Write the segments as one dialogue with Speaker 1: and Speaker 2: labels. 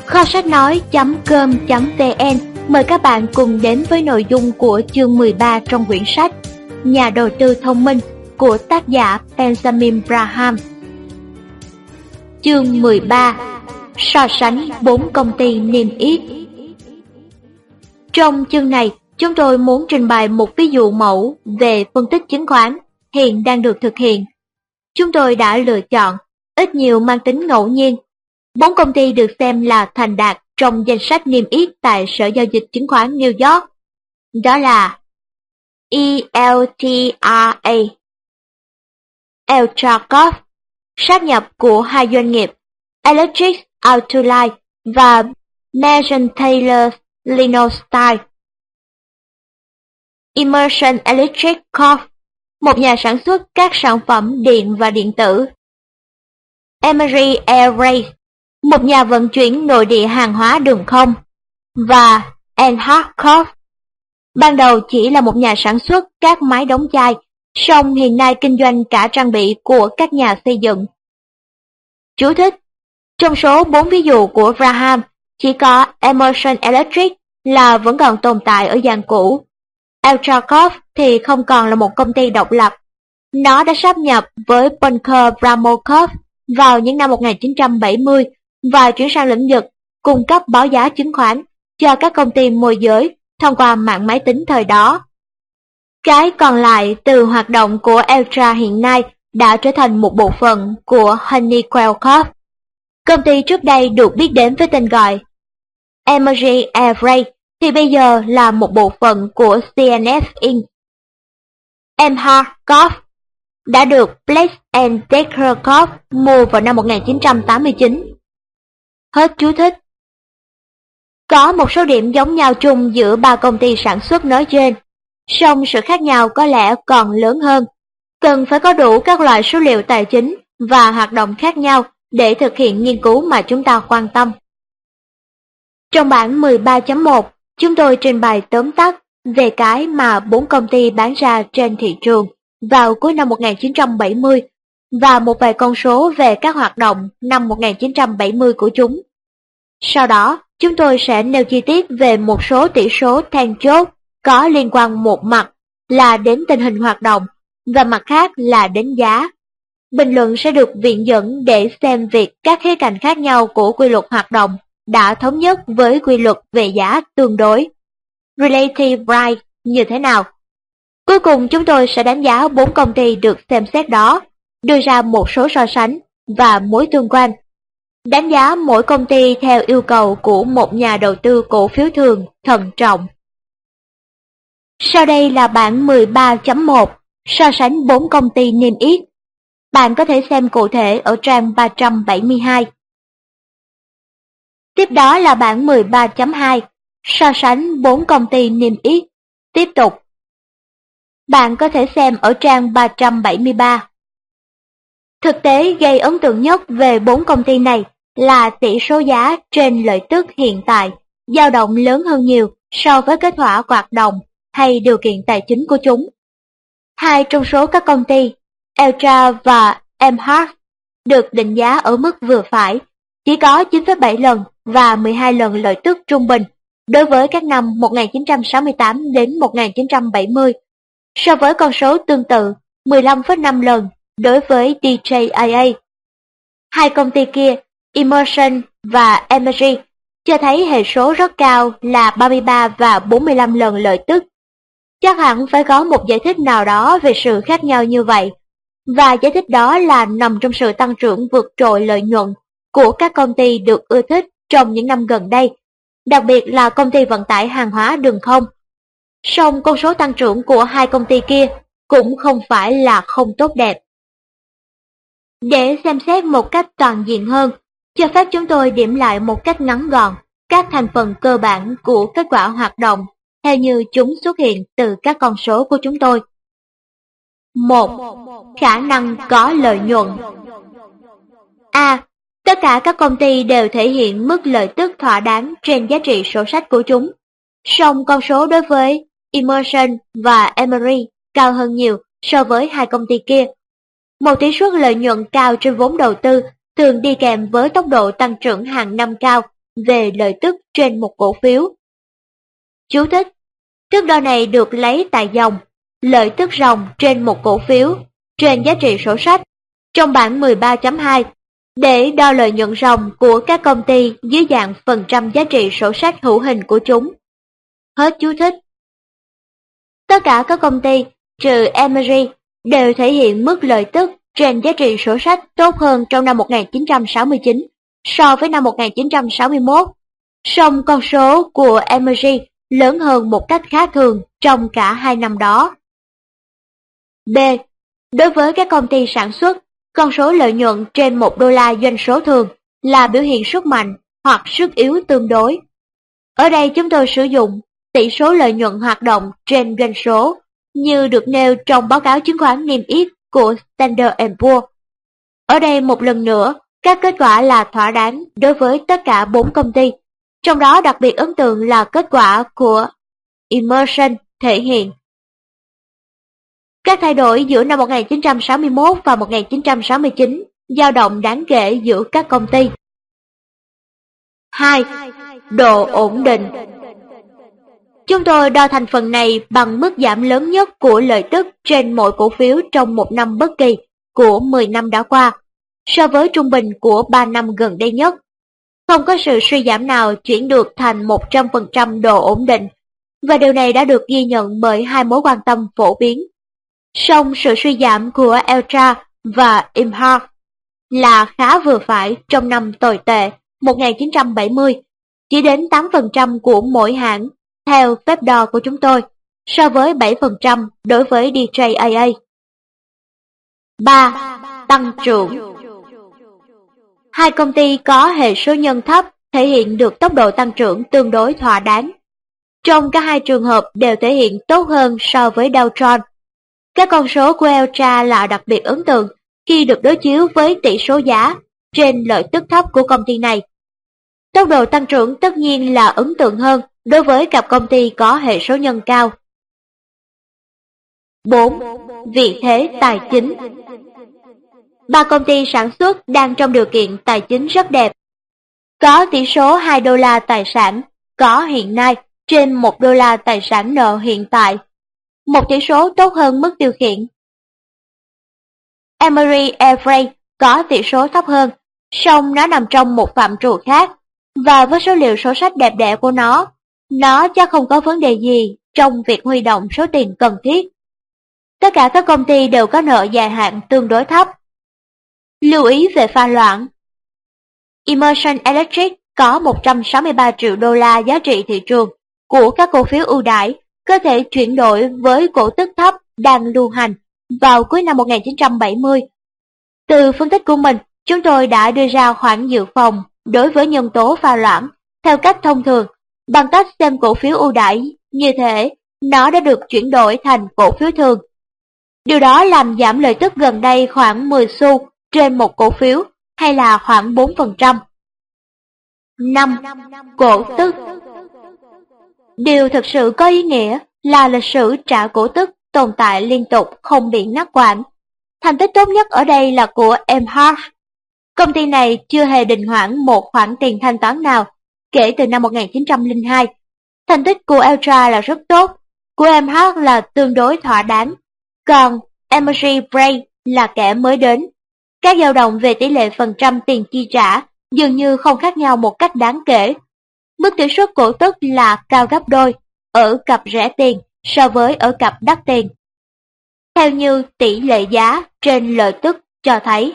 Speaker 1: Kho sách nói.com.vn mời các bạn cùng đến với nội dung của chương 13 trong quyển sách Nhà đầu tư thông minh của tác giả Benjamin Graham. Chương 13: So sánh 4 công ty niêm yết. Trong chương này, chúng tôi muốn trình bày một ví dụ mẫu về phân tích chứng khoán hiện đang được thực hiện. Chúng tôi đã lựa chọn, ít nhiều mang tính ngẫu nhiên, 4 công ty được xem là thành đạt trong danh sách niêm yết tại Sở Giao dịch Chứng khoán New York. Đó là ELTRA, Eltracop, sáp nhập của hai doanh nghiệp Electric Autoline và Merchant-Taylor Lino-Style. Emerson Electric Corp, một nhà sản xuất các sản phẩm điện và điện tử. Emery Air Freight, một nhà vận chuyển nội địa hàng hóa đường không. Và Enhart Corp, ban đầu chỉ là một nhà sản xuất các máy đóng chai, song hiện nay kinh doanh cả trang bị của các nhà xây dựng. Chú thích: trong số 4 ví dụ của Graham, chỉ có Emerson Electric là vẫn còn tồn tại ở dạng cũ. Eltracop thì không còn là một công ty độc lập. Nó đã sáp nhập với Bunker Bramo Corp vào những năm 1970 và chuyển sang lĩnh vực cung cấp báo giá chứng khoán cho các công ty môi giới thông qua mạng máy tính thời đó. Cái còn lại từ hoạt động của Eltra hiện nay đã trở thành một bộ phận của Honeywell Corp. Công ty trước đây được biết đến với tên gọi Emery Air Freight thì bây giờ là một bộ phận của CNF Inc. Enhart Corp đã được Black & Decker Corp mua vào năm 1989. Hết chú thích. Có một số điểm giống nhau chung giữa 3 công ty sản xuất nói trên, song sự khác nhau có lẽ còn lớn hơn. Cần phải có đủ các loại số liệu tài chính và hoạt động khác nhau để thực hiện nghiên cứu mà chúng ta quan tâm. Trong bản 13.1, chúng tôi trình bày tóm tắt về cái mà 4 công ty bán ra trên thị trường vào cuối năm 1970 và một vài con số về các hoạt động năm 1970 của chúng. Sau đó, chúng tôi sẽ nêu chi tiết về một số tỷ số then chốt có liên quan, một mặt là đến tình hình hoạt động và mặt khác là đến giá. Bình luận sẽ được viện dẫn để xem việc các khía cạnh khác nhau của quy luật hoạt động đã thống nhất với quy luật về giá tương đối Relative Price như thế nào. Cuối cùng chúng tôi sẽ đánh giá 4 công ty được xem xét đó, đưa ra một số so sánh và mối tương quan, đánh giá mỗi công ty theo yêu cầu của một nhà đầu tư cổ phiếu thường thận trọng. Sau đây là bản 13.1 so sánh 4 công ty niêm yết. Bạn có thể xem cụ thể ở trang 372. Tiếp đó là bản 13.2 so sánh 4 công ty niêm yết. Tiếp tục. Bạn có thể xem ở trang 373. Thực tế gây ấn tượng nhất về 4 công ty này là tỷ số giá trên lợi tức hiện tại dao động lớn hơn nhiều so với kết quả hoạt động hay điều kiện tài chính của chúng. Hai trong số các công ty, Eltra và Enhart, được định giá ở mức vừa phải, chỉ có 9,7 lần và 12 lần lợi tức trung bình đối với các năm 1968 đến 1970, so với con số tương tự 15,5 lần đối với DJIA. Hai công ty kia, Emerson và Emery, cho thấy hệ số rất cao là 33 và 45 lần lợi tức. Chắc hẳn phải có một giải thích nào đó về sự khác nhau như vậy, và giải thích đó là nằm trong sự tăng trưởng vượt trội lợi nhuận của các công ty được ưa thích trong những năm gần đây, đặc biệt là công ty vận tải hàng hóa đường không. Song con số tăng trưởng của hai công ty kia cũng không phải là không tốt đẹp. Để xem xét một cách toàn diện hơn, cho phép chúng tôi điểm lại một cách ngắn gọn các thành phần cơ bản của kết quả hoạt động theo như chúng xuất hiện từ các con số của chúng tôi. 1. Khả năng có lợi nhuận. A. Tất cả các công ty đều thể hiện mức lợi tức thỏa đáng trên giá trị sổ sách của chúng. Song con số đối với Emerson và Emery cao hơn nhiều so với hai công ty kia. Một tỷ suất lợi nhuận cao trên vốn đầu tư thường đi kèm với tốc độ tăng trưởng hàng năm cao về lợi tức trên một cổ phiếu. Chú thích: thước đo này được lấy tại dòng lợi tức ròng trên một cổ phiếu trên giá trị sổ sách trong bảng 13.2 để đo lợi nhuận ròng của các công ty dưới dạng phần trăm giá trị sổ sách hữu hình của chúng. Hết chú thích. Tất cả các công ty trừ Emery đều thể hiện mức lợi tức trên giá trị sổ sách tốt hơn trong năm 1969 so với năm 1961, song con số của Emery lớn hơn một cách khá thường trong cả hai năm đó. B. Đối với các công ty sản xuất, con số lợi nhuận trên $1 doanh số thường là biểu hiện sức mạnh hoặc sức yếu tương đối. Ở đây chúng tôi sử dụng tỷ số lợi nhuận hoạt động trên doanh số như được nêu trong báo cáo chứng khoán niêm yết của Standard & Poor's. Ở đây một lần nữa, các kết quả là thỏa đáng đối với tất cả 4 công ty, trong đó đặc biệt ấn tượng là kết quả của Emerson thể hiện các thay đổi giữa năm 1961 và 1969 dao động đáng kể giữa các công ty. 2. Độ ổn định. Chúng tôi đo thành phần này bằng mức giảm lớn nhất của lợi tức trên mỗi cổ phiếu trong một năm bất kỳ của 10 năm đã qua, so với trung bình của 3 năm gần đây nhất. Không có sự suy giảm nào chuyển được thành 100% độ ổn định, và điều này đã được ghi nhận bởi hai mối quan tâm phổ biến. Song sự suy giảm của Eltra và Imhart là khá vừa phải trong năm tồi tệ 1970, chỉ đến 8% của mỗi hãng theo phép đo của chúng tôi, so với 7% đối với DJIA. 3. Tăng trưởng. Hai công ty có hệ số nhân thấp thể hiện được tốc độ tăng trưởng tương đối thỏa đáng. Trong cả hai trường hợp đều thể hiện tốt hơn so với Dow Jones. Các con số của Eltra là đặc biệt ấn tượng khi được đối chiếu với tỷ số giá trên lợi tức thấp của công ty này. Tốc độ tăng trưởng tất nhiên là ấn tượng hơn đối với cặp công ty có hệ số nhân cao. 4. Vị thế tài chính. Ba công ty sản xuất đang trong điều kiện tài chính rất đẹp. Có tỷ số $2 tài sản có hiện nay trên $1 tài sản nợ hiện tại, một tỷ số tốt hơn mức tiêu khiển. Emery Air Freight có tỷ số thấp hơn, song nó nằm trong một phạm trù khác, và với số liệu sổ sách đẹp đẽ của nó chắc không có vấn đề gì trong việc huy động số tiền cần thiết. Tất cả các công ty đều có nợ dài hạn tương đối thấp. Lưu ý về pha loãng. Emerson Electric có $163 triệu giá trị thị trường của các cổ phiếu ưu đãi có thể chuyển đổi với cổ tức thấp đang lưu hành vào cuối năm 1970. Từ phân tích của mình, chúng tôi đã đưa ra khoản dự phòng đối với nhân tố pha loãng theo cách thông thường bằng cách xem cổ phiếu ưu đãi như thể nó đã được chuyển đổi thành cổ phiếu thường. Điều đó làm giảm lợi tức gần đây khoảng 10 xu trên một cổ phiếu hay là khoảng 4%. 5. Cổ tức. Điều thực sự có ý nghĩa là lịch sử trả cổ tức tồn tại liên tục không bị ngắt quãng. Thành tích tốt nhất ở đây là của Emhart. Công ty này chưa hề đình hoãn một khoản tiền thanh toán nào kể từ năm 1902. Thành tích của Eltra là rất tốt, của Emhart là tương đối thỏa đáng, còn Emery Bray là kẻ mới đến. Các dao động về tỷ lệ phần trăm tiền chi trả dường như không khác nhau một cách đáng kể. Mức tỷ suất cổ tức là cao gấp đôi ở cặp rẻ tiền so với ở cặp đắt tiền, theo như tỷ lệ giá trên lợi tức cho thấy.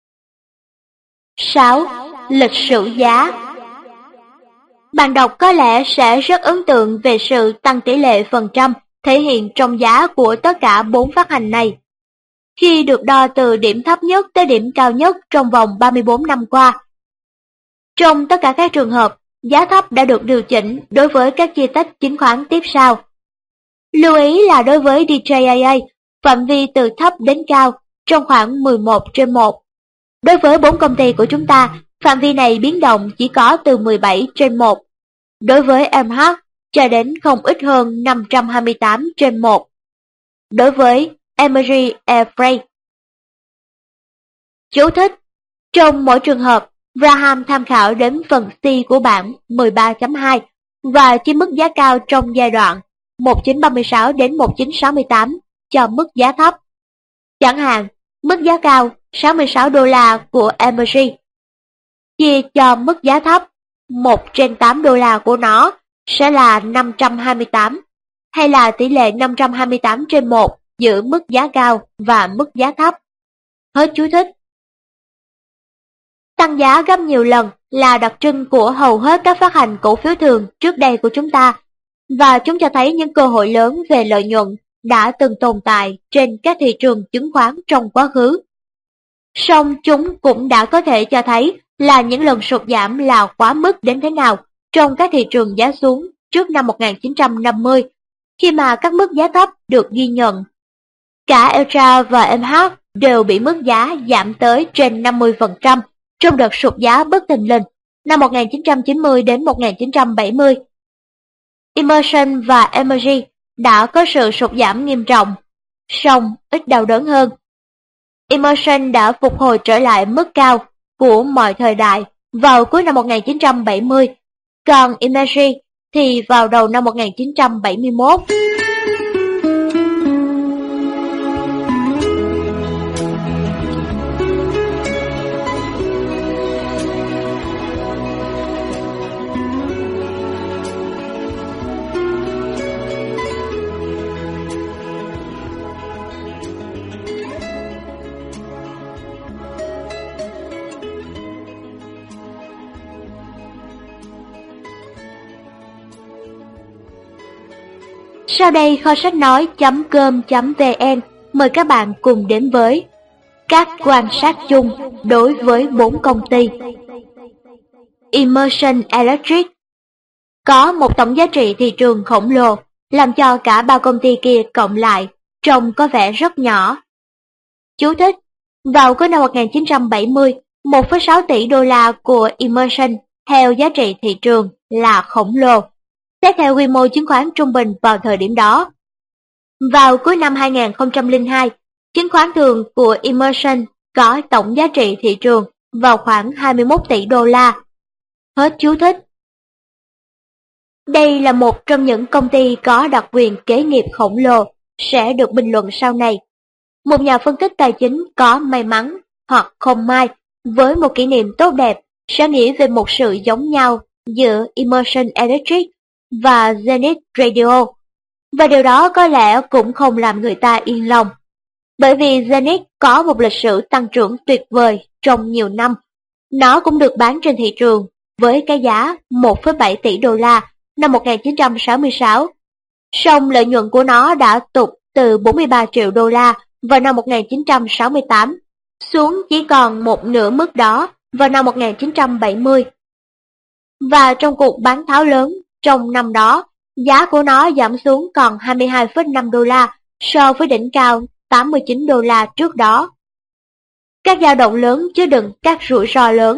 Speaker 1: 6. Lịch sử giá. Bạn đọc có lẽ sẽ rất ấn tượng về sự tăng tỷ lệ phần trăm thể hiện trong giá của tất cả 4 phát hành này, khi được đo từ điểm thấp nhất tới điểm cao nhất trong vòng 34 năm qua. Trong tất cả các trường hợp, giá thấp đã được điều chỉnh đối với các chia tách chứng khoán tiếp sau. Lưu ý là đối với DJIA, phạm vi từ thấp đến cao trong khoảng 11/1. Đối với 4 công ty của chúng ta, phạm vi này biến động chỉ có từ 17/1. Đối với Emhart, cho đến không ít hơn 528/1. Đối với Emery Air Freight. Chú thích: trong mỗi trường hợp, Graham tham khảo đến phần C của bảng 13.2 và chia mức giá cao trong giai đoạn 1936 đến 1968 cho mức giá thấp. Chẳng hạn, mức giá cao 66 đô la của Emery chia cho mức giá thấp 1/8 đô la của nó sẽ là 528, hay là tỷ lệ 528/1 giữa mức giá cao và mức giá thấp. Hết chú thích. Tăng giá gấp nhiều lần là đặc trưng của hầu hết các phát hành cổ phiếu thường trước đây của chúng ta, và chúng cho thấy những cơ hội lớn về lợi nhuận đã từng tồn tại trên các thị trường chứng khoán trong quá khứ. Song chúng cũng đã có thể cho thấy là những lần sụt giảm là quá mức đến thế nào trong các thị trường giá xuống trước năm 1950, khi mà các mức giá thấp được ghi nhận. Cả Eltra và MH đều bị mức giá giảm tới trên 50% trong đợt sụt giá bất thình lình năm 1990 đến 1970. Emerson và Emery đã có sự sụt giảm nghiêm trọng, song ít đau đớn hơn. Emerson đã phục hồi trở lại mức cao của mọi thời đại vào cuối năm 1970, còn Emery thì vào đầu năm 1971. Sau đây kho sách nói.com.vn mời các bạn cùng đến với các quan sát chung đối với 4 công ty. Emerson Electric có một tổng giá trị thị trường khổng lồ, làm cho cả 3 công ty kia cộng lại trông có vẻ rất nhỏ. Chú thích: vào cuối năm 1970, 1,6 tỷ đô la của Emerson theo giá trị thị trường là khổng lồ, xét theo quy mô chứng khoán trung bình vào thời điểm đó. Vào cuối năm 2002, chứng khoán thường của Emerson có tổng giá trị thị trường vào khoảng 21 tỷ đô la. Hết chú thích. Đây là một trong những công ty có đặc quyền kế nghiệp khổng lồ sẽ được bình luận sau này. Một nhà phân tích tài chính có may mắn hoặc không may với một kỷ niệm tốt đẹp sẽ nghĩ về một sự giống nhau giữa Emerson Electric và Zenith Radio, và điều đó có lẽ cũng không làm người ta yên lòng, bởi vì Zenith có một lịch sử tăng trưởng tuyệt vời trong nhiều năm. Nó cũng được bán trên thị trường với cái giá 1,7 tỷ đô la năm 1966, song lợi nhuận của nó đã tụt từ 43 triệu đô la vào năm 1968 xuống chỉ còn một nửa mức đó vào năm 1970. Và trong cuộc bán tháo lớn trong năm đó, giá của nó giảm xuống còn 22,5 đô la so với đỉnh cao 89 đô la trước đó. Các dao động lớn chứa đựng các rủi ro lớn.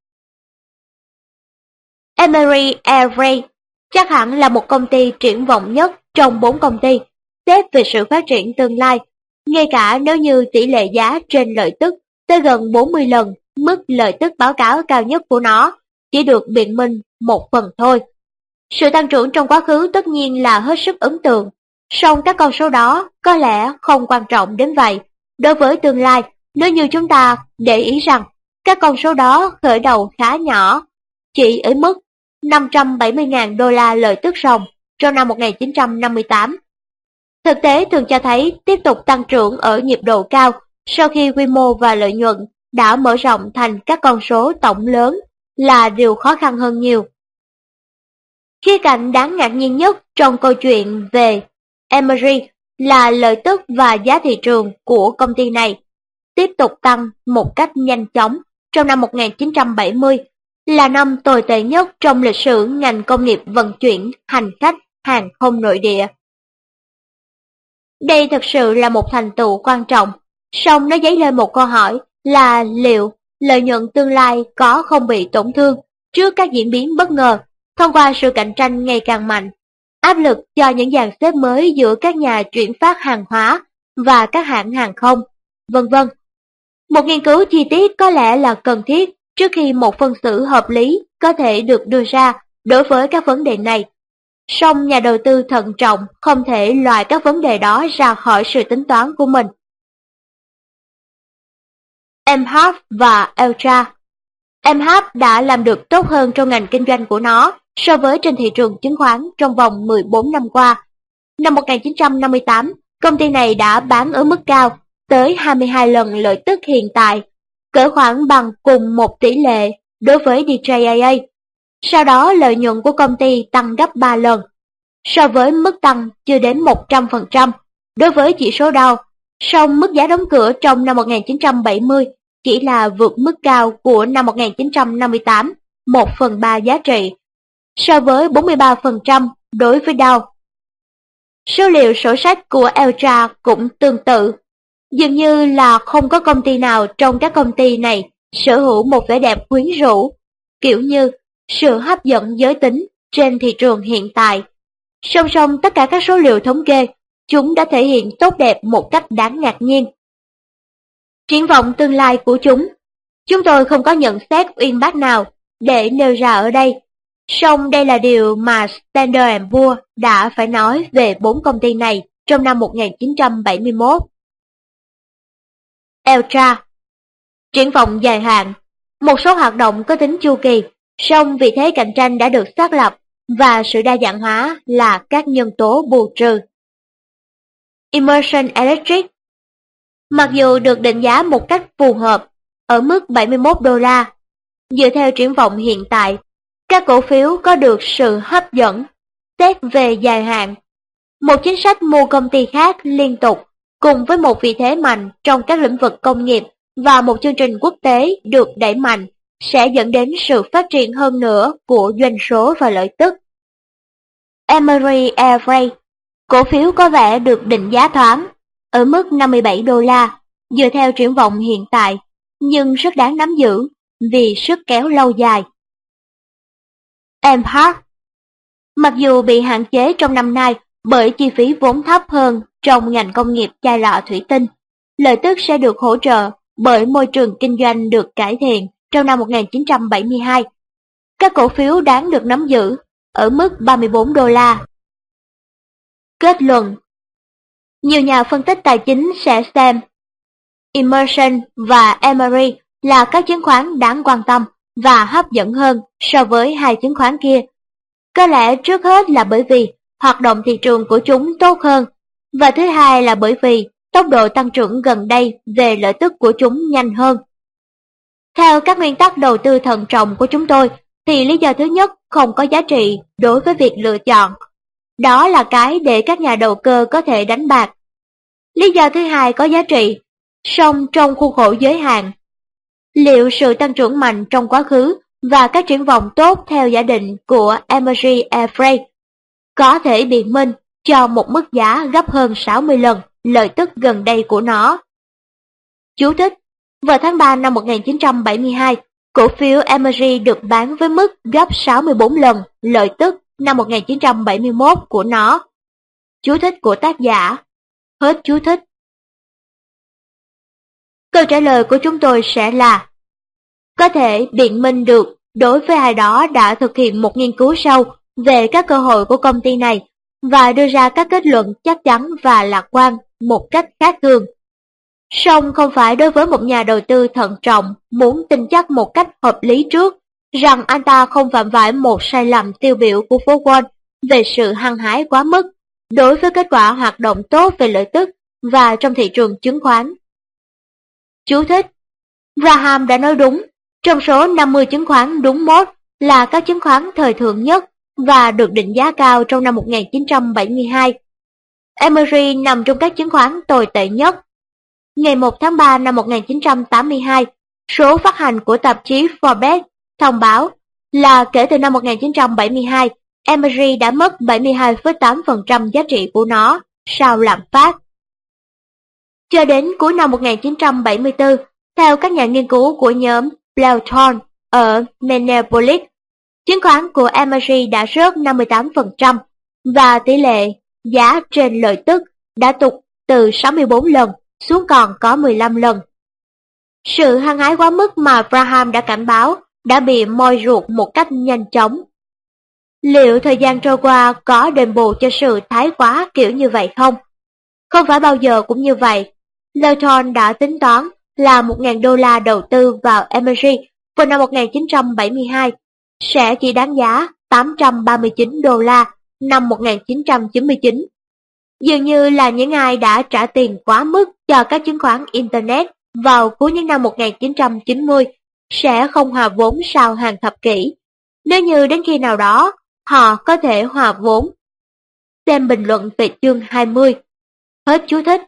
Speaker 1: Emery Air Freight chắc hẳn là một công ty triển vọng nhất trong 4 công ty, xếp về sự phát triển tương lai, ngay cả nếu như tỷ lệ giá trên lợi tức tới gần 40 lần mức lợi tức báo cáo cao nhất của nó chỉ được biện minh một phần thôi. Sự tăng trưởng trong quá khứ tất nhiên là hết sức ấn tượng, song các con số đó có lẽ không quan trọng đến vậy đối với tương lai nếu như chúng ta để ý rằng các con số đó khởi đầu khá nhỏ, chỉ ở mức 570.000 đô la lợi tức ròng trong năm 1958. Thực tế thường cho thấy tiếp tục tăng trưởng ở nhịp độ cao sau khi quy mô và lợi nhuận đã mở rộng thành các con số tổng lớn là điều khó khăn hơn nhiều. Khía cạnh đáng ngạc nhiên nhất trong câu chuyện về Emery là lợi tức và giá thị trường của công ty này tiếp tục tăng một cách nhanh chóng trong năm 1970, là năm tồi tệ nhất trong lịch sử ngành công nghiệp vận chuyển hành khách hàng không nội địa. Đây thực sự là một thành tựu quan trọng, song nó dấy lên một câu hỏi là liệu lợi nhuận tương lai có không bị tổn thương trước các diễn biến bất ngờ thông qua sự cạnh tranh ngày càng mạnh, áp lực cho những dàn xếp mới giữa các nhà chuyển phát hàng hóa và các hãng hàng không, vân vân. Một nghiên cứu chi tiết có lẽ là cần thiết trước khi một phân xử hợp lý có thể được đưa ra đối với các vấn đề này. Song nhà đầu tư thận trọng không thể loại các vấn đề đó ra khỏi sự tính toán của mình. Emhart và Eltra. Emhart đã làm được tốt hơn trong ngành kinh doanh của nó so với trên thị trường chứng khoán trong vòng 14 năm qua. Năm 1958, công ty này đã bán ở mức cao, tới 22 lần lợi tức hiện tại, cỡ khoảng bằng cùng một tỷ lệ đối với DJIA. Sau đó lợi nhuận của công ty tăng gấp 3 lần, so với mức tăng chưa đến 100% đối với chỉ số Dow. Song mức giá đóng cửa trong năm 1970 chỉ là vượt mức cao của năm 1958, 1/3 giá trị, so với 43% đối với Dow. Số liệu sổ sách của Eltra cũng tương tự. Dường như là không có công ty nào trong các công ty này sở hữu một vẻ đẹp quyến rũ, kiểu như sự hấp dẫn giới tính trên thị trường hiện tại. Song song tất cả các số liệu thống kê, chúng đã thể hiện tốt đẹp một cách đáng ngạc nhiên. Triển vọng tương lai của chúng tôi không có nhận xét uyên bác nào để nêu ra ở đây. Song đây là điều mà Standard & Poor's đã phải nói về 4 công ty này trong năm 1971. Eltra. Triển vọng dài hạn. Một số hoạt động có tính chu kỳ, song vị thế cạnh tranh đã được xác lập và sự đa dạng hóa là các nhân tố bù trừ. Emerson Electric. Mặc dù được định giá một cách phù hợp ở mức $71, dựa theo triển vọng hiện tại, các cổ phiếu có được sự hấp dẫn xét về dài hạn. Một chính sách mua công ty khác liên tục cùng với một vị thế mạnh trong các lĩnh vực công nghiệp và một chương trình quốc tế được đẩy mạnh sẽ dẫn đến sự phát triển hơn nữa của doanh số và lợi tức. Emory Air Freight. Cổ phiếu có vẻ được định giá thoáng ở mức $57 dựa theo triển vọng hiện tại, nhưng rất đáng nắm giữ vì sức kéo lâu dài. Emhart. Mặc dù bị hạn chế trong năm nay bởi chi phí vốn thấp hơn trong ngành công nghiệp chai lọ thủy tinh, lợi tức sẽ được hỗ trợ bởi môi trường kinh doanh được cải thiện trong năm 1972. Các cổ phiếu đáng được nắm giữ ở mức $34. Kết luận. Nhiều nhà phân tích tài chính sẽ xem Emerson và Emory là các chứng khoán đáng quan tâm và hấp dẫn hơn so với hai chứng khoán kia. Có lẽ trước hết là bởi vì hoạt động thị trường của chúng tốt hơn, và thứ hai là bởi vì tốc độ tăng trưởng gần đây về lợi tức của chúng nhanh hơn. Theo các nguyên tắc đầu tư thận trọng của chúng tôi, thì lý do thứ nhất không có giá trị đối với việc lựa chọn. Đó là cái để các nhà đầu cơ có thể đánh bạc. Lý do thứ hai có giá trị, song trong khuôn khổ giới hạn. Liệu sự tăng trưởng mạnh trong quá khứ và các triển vọng tốt theo giả định của Emory Air Freight có thể biện minh cho một mức giá gấp hơn 60 lần lợi tức gần đây của nó. Chú thích: vào tháng 3 năm 1972, cổ phiếu Emory được bán với mức gấp 64 lần lợi tức năm 1971 của nó. Chú thích của tác giả. Hết chú thích. Câu trả lời của chúng tôi sẽ là: có thể biện minh được đối với ai đó đã thực hiện một nghiên cứu sâu về các cơ hội của công ty này và đưa ra các kết luận chắc chắn và lạc quan một cách khác thường. Song không phải đối với một nhà đầu tư thận trọng muốn tin chắc một cách hợp lý trước rằng anh ta không phạm phải một sai lầm tiêu biểu của phố Wall về sự hăng hái quá mức đối với kết quả hoạt động tốt về lợi tức và trong thị trường chứng khoán. Chú thích: Graham đã nói đúng, trong số 50 chứng khoán đúng mốt là các chứng khoán thời thượng nhất và được định giá cao trong năm 1972. Emory nằm trong các chứng khoán tồi tệ nhất. Ngày 1 tháng 3 năm 1982, số phát hành của tạp chí Forbes thông báo là kể từ năm 1972, Emory đã mất 72,8% giá trị của nó sau lạm phát. Cho đến cuối năm 1974, theo các nhà nghiên cứu của nhóm Blauthorn ở Minneapolis, chứng khoán của Emory đã rớt 58% và tỷ lệ giá trên lợi tức đã tụt từ 64 lần xuống còn có 15 lần. Sự hăng hái quá mức mà Graham đã cảnh báo đã bị moi ruột một cách nhanh chóng. Liệu thời gian trôi qua có đền bù cho sự thái quá kiểu như vậy không? Không phải bao giờ cũng như vậy. Lawton đã tính toán là 1.000 đô la đầu tư vào Emery vào năm 1972 sẽ chỉ đáng giá 839 đô la năm 1999. Dường như là những ai đã trả tiền quá mức cho các chứng khoán Internet vào cuối những năm 1990 sẽ không hòa vốn sau hàng thập kỷ, nếu như đến khi nào đó họ có thể hòa vốn. Xem bình luận về chương 20. Hết chú thích.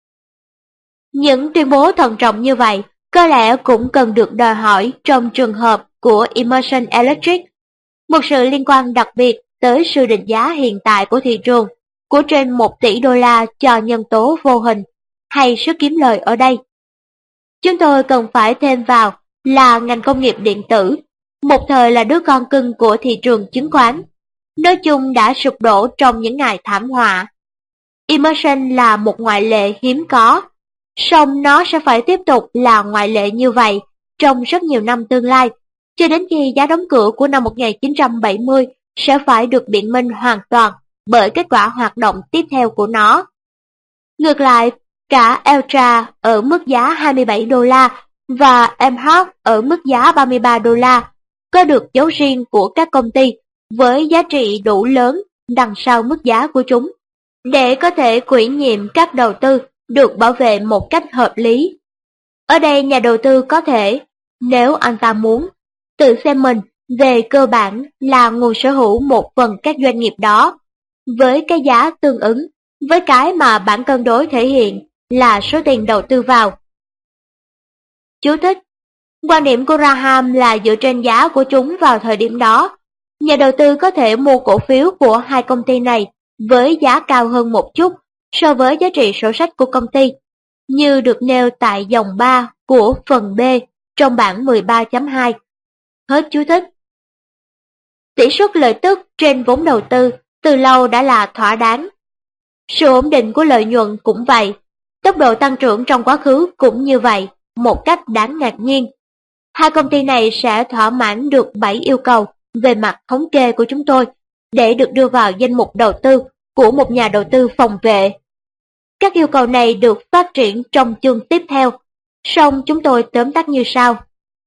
Speaker 1: Những tuyên bố thận trọng như vậy có lẽ cũng cần được đòi hỏi trong trường hợp của Emerson Electric, một sự liên quan đặc biệt tới sự định giá hiện tại của thị trường của trên 1 tỷ đô la cho nhân tố vô hình hay sức kiếm lời ở đây. Chúng tôi cần phải thêm vào là ngành công nghiệp điện tử, một thời là đứa con cưng của thị trường chứng khoán, nói chung đã sụp đổ trong những ngày thảm họa. Emerson là một ngoại lệ hiếm có, song nó sẽ phải tiếp tục là ngoại lệ như vậy trong rất nhiều năm tương lai, cho đến khi giá đóng cửa của năm 1970 sẽ phải được biện minh hoàn toàn bởi kết quả hoạt động tiếp theo của nó. Ngược lại, cả Eltra ở mức giá 27 đô la và Emhart ở mức giá 33 đô la có được dấu riêng của các công ty với giá trị đủ lớn đằng sau mức giá của chúng, để có thể ủy nhiệm các đầu tư được bảo vệ một cách hợp lý. Ở đây nhà đầu tư có thể, nếu anh ta muốn, tự xem mình về cơ bản là nguồn sở hữu một phần các doanh nghiệp đó, với cái giá tương ứng với cái mà bảng cân đối thể hiện là số tiền đầu tư vào. Chú thích: quan điểm của Graham là dựa trên giá của chúng vào thời điểm đó. Nhà đầu tư có thể mua cổ phiếu của hai công ty này với giá cao hơn một chút so với giá trị sổ sách của công ty, như được nêu tại dòng 3 của phần B trong bảng 13.2. Hết chú thích. Tỷ suất lợi tức trên vốn đầu tư từ lâu đã là thỏa đáng. Sự ổn định của lợi nhuận cũng vậy, tốc độ tăng trưởng trong quá khứ cũng như vậy, một cách đáng ngạc nhiên. Hai công ty này sẽ thỏa mãn được 7 yêu cầu về mặt thống kê của chúng tôi để được đưa vào danh mục đầu tư của một nhà đầu tư phòng vệ. Các yêu cầu này được phát triển trong chương tiếp theo, song chúng tôi tóm tắt như sau.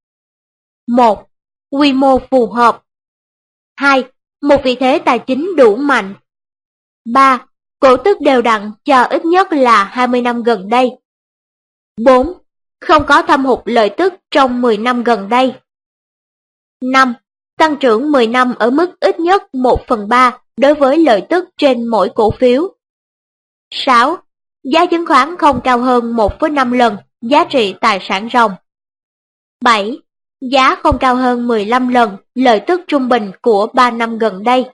Speaker 1: 1. Quy mô phù hợp. 2. Một vị thế tài chính đủ mạnh. 3. Cổ tức đều đặn cho ít nhất là 20 năm gần đây. 4. Không có thâm hụt lợi tức trong 10 năm gần đây. 5. Tăng trưởng 10 năm ở mức ít nhất 1/3 đối với lợi tức trên mỗi cổ phiếu. 6. Giá chứng khoán không cao hơn 1,5 lần giá trị tài sản ròng. 7. Giá không cao hơn 15 lần lợi tức trung bình của 3 năm gần đây.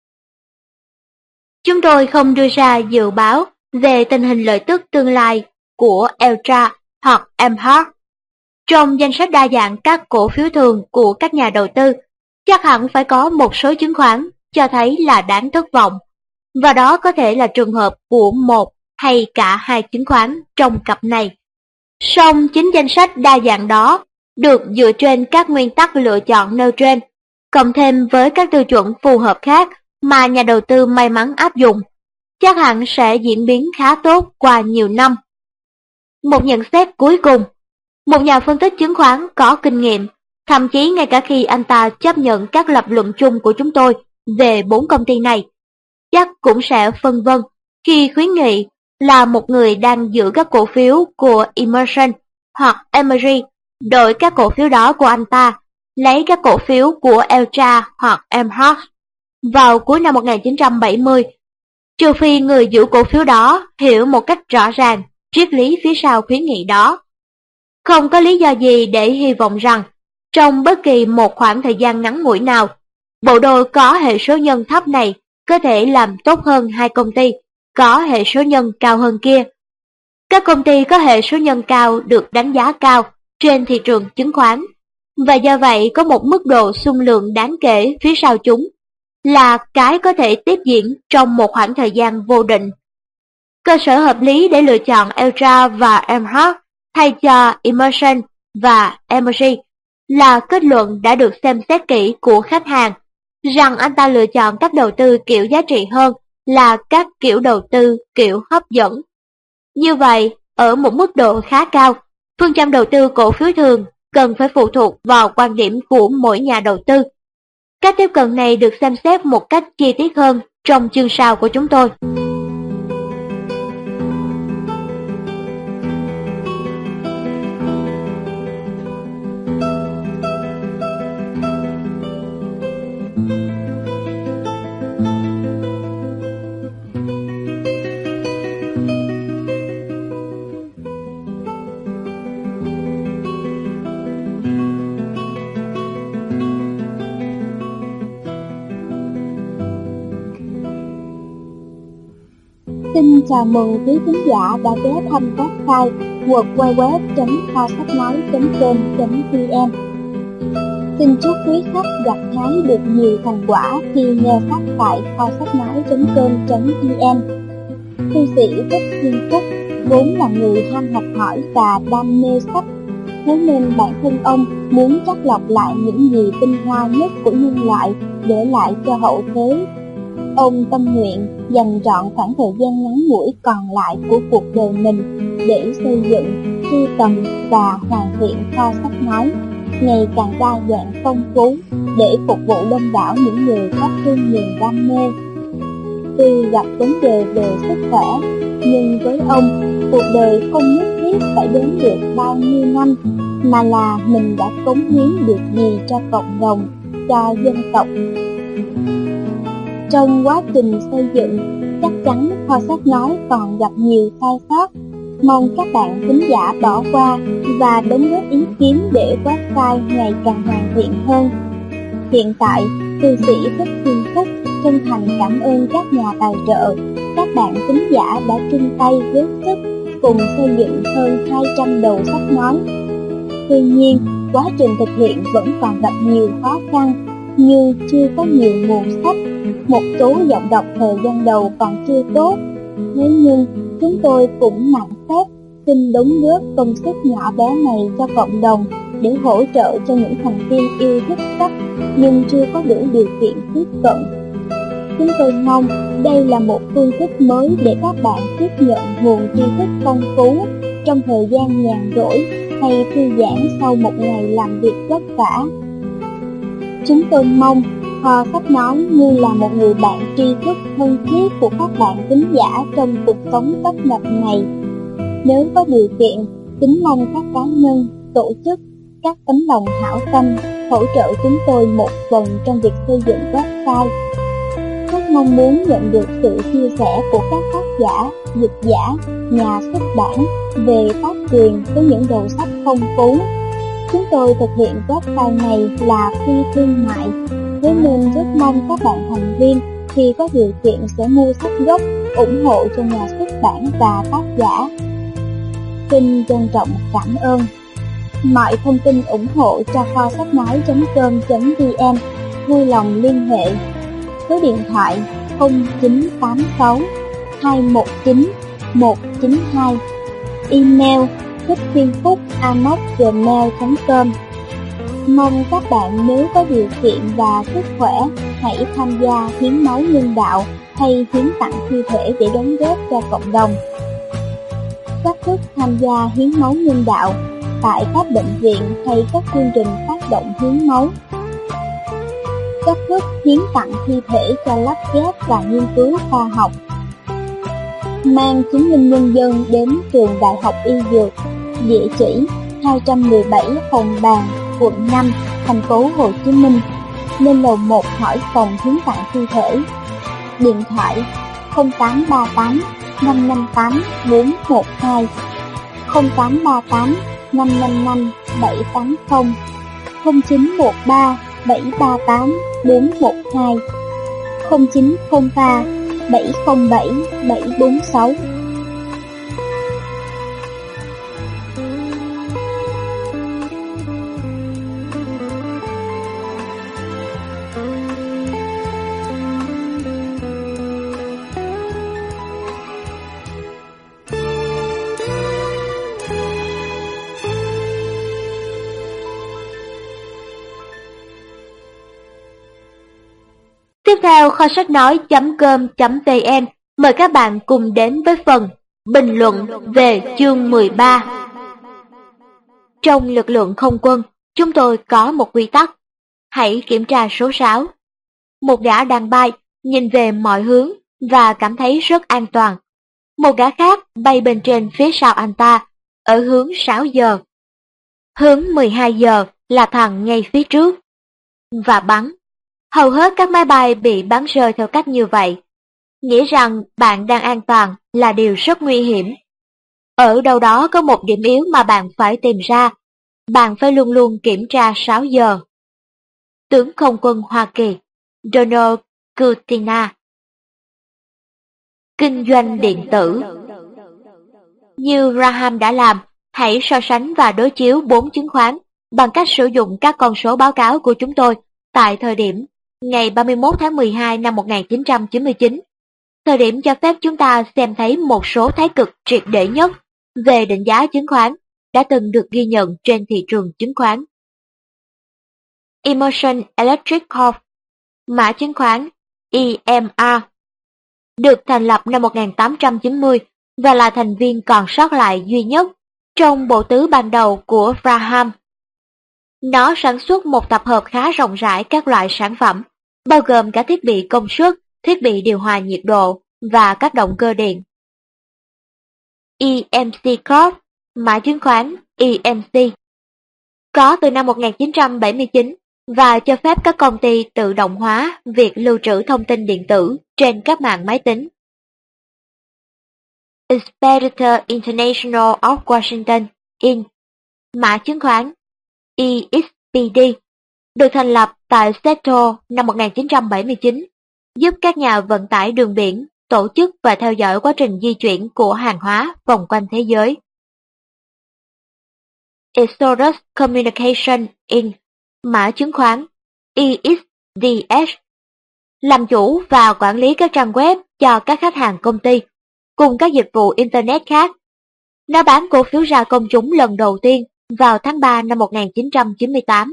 Speaker 1: Chúng tôi không đưa ra dự báo về tình hình lợi tức tương lai của Eltra hoặc Emhart. Trong danh sách đa dạng các cổ phiếu thường của các nhà đầu tư, chắc hẳn phải có một số chứng khoán cho thấy là đáng thất vọng, và đó có thể là trường hợp của một hay cả hai chứng khoán trong cặp này. Song chính danh sách đa dạng đó được dựa trên các nguyên tắc lựa chọn nêu trên, cộng thêm với các tiêu chuẩn phù hợp khác mà nhà đầu tư may mắn áp dụng, chắc hẳn sẽ diễn biến khá tốt qua nhiều năm. Một nhận xét cuối cùng, một nhà phân tích chứng khoán có kinh nghiệm, thậm chí ngay cả khi anh ta chấp nhận các lập luận chung của chúng tôi về 4 công ty này, chắc cũng sẽ phân vân khi khuyến nghị là một người đang giữ các cổ phiếu của Emerson hoặc Emery đổi các cổ phiếu đó của anh ta, lấy các cổ phiếu của Eltra hoặc Emhart vào cuối năm 1970, trừ phi người giữ cổ phiếu đó hiểu một cách rõ ràng triết lý phía sau khuyến nghị đó. Không có lý do gì để hy vọng rằng trong bất kỳ một khoảng thời gian ngắn ngủi nào, bộ đôi có hệ số nhân thấp này có thể làm tốt hơn hai công ty có hệ số nhân cao hơn kia. Các công ty có hệ số nhân cao được đánh giá cao trên thị trường chứng khoán, và do vậy có một mức độ xung lượng đáng kể phía sau chúng, là cái có thể tiếp diễn trong một khoảng thời gian vô định. Cơ sở hợp lý để lựa chọn Eltra và Emhart thay cho Emerson và Emery là kết luận đã được xem xét kỹ của khách hàng, rằng anh ta lựa chọn cách đầu tư kiểu giá trị hơn là các kiểu đầu tư kiểu hấp dẫn. Như vậy, ở một mức độ khá cao, phương châm đầu tư cổ phiếu thường cần phải phụ thuộc vào quan điểm của mỗi nhà đầu tư. Cách tiếp cận này được xem xét một cách chi tiết hơn trong chương sau của chúng tôi.
Speaker 2: Xin chào mừng quý khán giả đã ghé thăm website www.kho-sách-nói.com.vn. Xin chúc quý khách gặt hái được nhiều thành quả khi nghe sách tại kho-sách-nói.com.vn. Thư sĩ Thích Thiên Phúc vốn là người ham học hỏi và đam mê sách, thế nên bản thân ông muốn chắt lọc lại những gì tinh hoa nhất của nhân loại để lại cho hậu thế. Ông tâm nguyện dành trọn khoảng thời gian ngắn ngủi còn lại của cuộc đời mình để xây dựng, sưu tầm và hoàn thiện kho sách nói ngày càng đa dạng phong phú để phục vụ đông đảo những người có chung niềm đam mê. Tuy gặp vấn đề về sức khỏe, nhưng với ông, cuộc đời không nhất thiết phải đến được bao nhiêu năm, mà là mình đã cống hiến được gì cho cộng đồng, cho dân tộc. Trong quá trình xây dựng, chắc chắn kho sách nói còn gặp nhiều sai sót. Mong các bạn thính giả bỏ qua và đóng góp ý kiến để website ngày càng hoàn thiện hơn. Hiện tại, thư sĩ Thích Thiên Phúc chân thành cảm ơn các nhà tài trợ, các bạn thính giả đã chung tay góp sức cùng xây dựng hơn 200 đầu sách nói. Tuy nhiên, quá trình thực hiện vẫn còn gặp nhiều khó khăn, như chưa có nhiều nguồn sách, một số giọng đọc thời gian đầu còn chưa tốt. Thế nhưng, chúng tôi cũng nặng phép xin đóng góp công sức nhỏ bé này cho cộng đồng để hỗ trợ cho những thành viên yêu thích sách nhưng chưa có đủ điều kiện tiếp cận. Chúng tôi mong đây là một phương thức mới để các bạn tiếp nhận nguồn tri thức phong phú trong thời gian nhàn rỗi hay thư giãn sau một ngày làm việc vất vả. Chúng tôi mong kho sách nói như là một người bạn tri thức thân thiết của các bạn thính giả trong cuộc sống tấp nập này. Nếu có điều kiện, kính mong các cá nhân, tổ chức, các tấm lòng hảo tâm hỗ trợ chúng tôi một phần trong việc xây dựng website. Rất mong muốn nhận được sự chia sẻ của các tác giả, dịch giả, nhà xuất bản về tác quyền với những đầu sách phong phú. Chúng tôi thực hiện website này là phi thương mại, thế nên rất mong các bạn thành viên khi có điều kiện sẽ mua sách gốc, ủng hộ cho nhà xuất bản và tác giả. Xin trân trọng cảm ơn. Mọi thông tin ủng hộ cho kho sách nói.com.vn vui lòng liên hệ. Số điện thoại 0986 219 192, email thiththienphúc@gmail.com. Mong các bạn nếu có điều kiện và sức khỏe hãy tham gia hiến máu nhân đạo hay hiến tặng thi thể để đóng góp cho cộng đồng. Cách thức tham gia hiến máu nhân đạo tại các bệnh viện hay các chương trình phát động hiến máu. Cách thức hiến tặng thi thể cho lắp ghép và nghiên cứu khoa học. Mang chứng minh nhân dân đến trường Đại học Y Dược, địa chỉ 217 Hồng Bàng, quận 5, thành phố Hồ Chí Minh, lên lầu 1 hỏi phòng hiến tặng thi thể. Điện thoại 0838 558 412, 0838 555 780, 0913 738 412, 0903 707 746.
Speaker 1: Tiếp theo, kho sách nói.com.vn mời các bạn cùng đến với phần bình luận về chương 13. Trong lực lượng không quân, chúng tôi có một quy tắc. Hãy kiểm tra số 6. Một gã đang bay, nhìn về mọi hướng và cảm thấy rất an toàn. Một gã khác bay bên trên phía sau anh ta, ở hướng 6 giờ. Hướng 12 giờ là thằng ngay phía trước. Và bắn. Hầu hết các máy bay bị bắn rơi theo cách như vậy. Nghĩ rằng bạn đang an toàn là điều rất nguy hiểm. Ở đâu đó có một điểm yếu mà bạn phải tìm ra. Bạn phải luôn luôn kiểm tra 6 giờ. Tướng không quân Hoa Kỳ Donald Kutina. Kinh doanh điện tử. Như Graham đã làm, hãy so sánh và đối chiếu 4 chứng khoán bằng cách sử dụng các con số báo cáo của chúng tôi tại thời điểm ngày 31 tháng 12 năm 1999, thời điểm cho phép chúng ta xem thấy một số thái cực triệt để nhất về định giá chứng khoán đã từng được ghi nhận trên thị trường chứng khoán. Emerson Electric Corp, mã chứng khoán EMR, được thành lập năm 1890 và là thành viên còn sót lại duy nhất trong bộ tứ ban đầu của Graham. Nó sản xuất một tập hợp khá rộng rãi các loại sản phẩm, bao gồm cả thiết bị công suất, thiết bị điều hòa nhiệt độ và các động cơ điện. EMC Corp, mã chứng khoán EMC, có từ năm 1979 và cho phép các công ty tự động hóa việc lưu trữ thông tin điện tử trên các mạng máy tính. Expeditor International of Washington, Inc., mã chứng khoán EXPD, được thành lập tại Seattle năm 1979, giúp các nhà vận tải đường biển tổ chức và theo dõi quá trình di chuyển của hàng hóa vòng quanh thế giới. Exodus Communication, Inc., mã chứng khoán EXDS, làm chủ và quản lý các trang web cho các khách hàng công ty, cùng các dịch vụ Internet khác. Nó bán cổ phiếu ra công chúng lần đầu tiên vào tháng 3 năm 1998.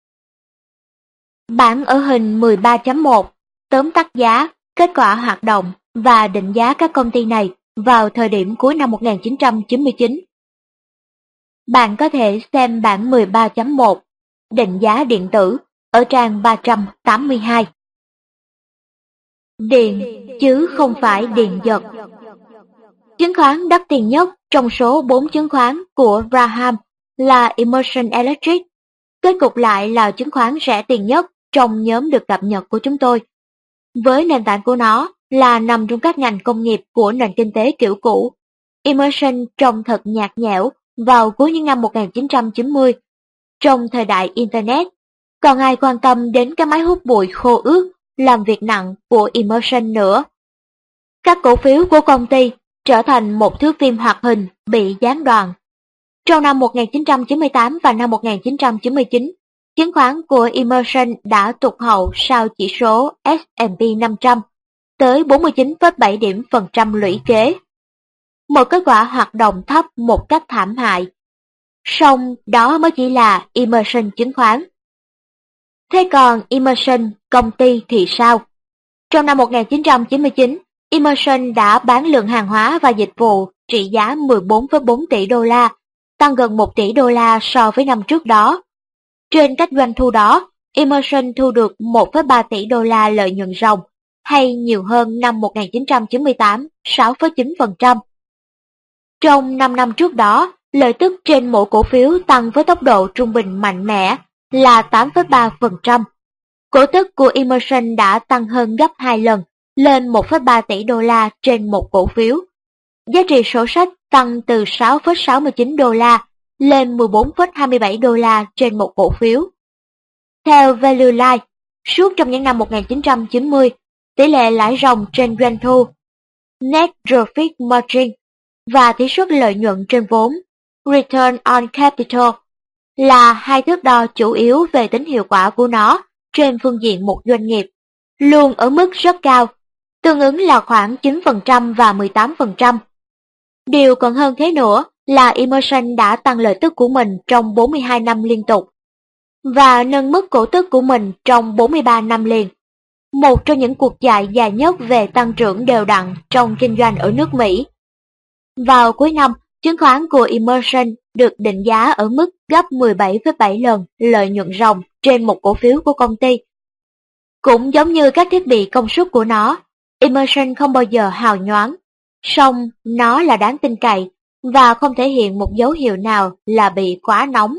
Speaker 1: Bảng ở hình 13.1 tóm tắt giá, kết quả hoạt động và định giá các công ty này vào thời điểm cuối năm 1999. Bạn có thể xem bảng 13.1 định giá điện tử ở trang 382. Điện chứ không phải điện giật. Chứng khoán đắt tiền nhất trong số 4 chứng khoán của Graham là Emerson Electric. Kết cục lại là chứng khoán rẻ tiền nhất trong nhóm được cập nhật của chúng tôi. Với nền tảng của nó là nằm trong các ngành công nghiệp của nền kinh tế kiểu cũ. Emerson trông thật nhạt nhẽo vào cuối những năm 1990, trong thời đại Internet. Còn ai quan tâm đến cái máy hút bụi khô ướt, làm việc nặng của Emerson nữa. Các cổ phiếu của công ty trở thành một thước phim hoạt hình bị gián đoạn. Trong năm 1998 và năm 1999, chứng khoán của Emerson đã tụt hậu sau chỉ số S&P 500 tới 49,7 điểm phần trăm lũy kế. Một kết quả hoạt động thấp một cách thảm hại. Song đó mới chỉ là Emerson chứng khoán. Thế còn Emerson công ty thì sao? Trong năm 1999, Emerson đã bán lượng hàng hóa và dịch vụ trị giá 14,4 tỷ đô la, tăng gần 1 tỷ đô la so với năm trước đó. Trên các doanh thu đó, Emerson thu được 1,3 tỷ đô la lợi nhuận ròng, hay nhiều hơn năm 1998, 6,9%. Trong 5 năm trước đó, lợi tức trên mỗi cổ phiếu tăng với tốc độ trung bình mạnh mẽ là 8,3%. Cổ tức của Emerson đã tăng hơn gấp 2 lần, lên 1,3 tỷ đô la trên một cổ phiếu. Giá trị sổ sách tăng từ 6,69 đô la lên 14,27 đô la trên một cổ phiếu. Theo Value Line, suốt trong những năm 1990, tỷ lệ lãi ròng trên doanh thu, Net Profit Margin, và tỷ suất lợi nhuận trên vốn, Return on Capital, là hai thước đo chủ yếu về tính hiệu quả của nó trên phương diện một doanh nghiệp, luôn ở mức rất cao, tương ứng là khoảng 9% và 18%. Điều còn hơn thế nữa là Emerson đã tăng lợi tức của mình trong 42 năm liên tục, và nâng mức cổ tức của mình trong 43 năm liền. một trong những cuộc chạy dài nhất về tăng trưởng đều đặn trong kinh doanh ở nước Mỹ. Vào cuối năm, chứng khoán của Emerson được định giá ở mức gấp 17,7 lần lợi nhuận ròng trên một cổ phiếu của công ty. Cũng giống như các thiết bị công suất của nó, Emerson không bao giờ hào nhoáng, song nó là đáng tin cậy và không thể hiện một dấu hiệu nào là bị quá nóng.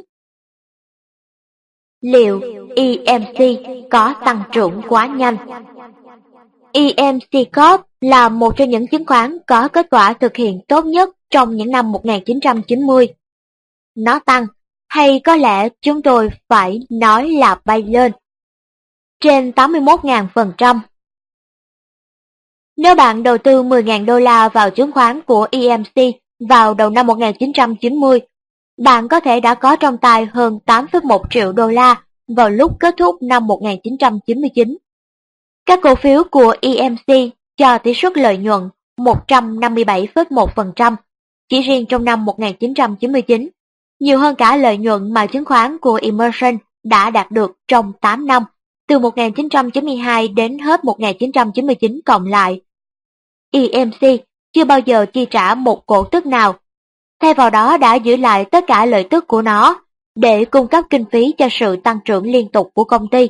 Speaker 1: Liệu EMC có tăng trưởng quá nhanh? EMC Corp là một trong những chứng khoán có kết quả thực hiện tốt nhất trong những năm 1990. Nó tăng, hay có lẽ chúng tôi phải nói là bay lên, trên 81.000%. Nếu bạn đầu tư 10.000 đô la vào chứng khoán của EMC vào đầu năm 1990, bạn có thể đã có trong tay hơn 8,1 triệu đô la vào lúc kết thúc năm 1999. Các cổ phiếu của EMC cho tỷ suất lợi nhuận 157,1% chỉ riêng trong năm 1999, nhiều hơn cả lợi nhuận mà chứng khoán của Emerson đã đạt được trong 8 năm, từ 1992 đến hết 1999 cộng lại. EMC chưa bao giờ chi trả một cổ tức nào, thay vào đó đã giữ lại tất cả lợi tức của nó để cung cấp kinh phí cho sự tăng trưởng liên tục của công ty.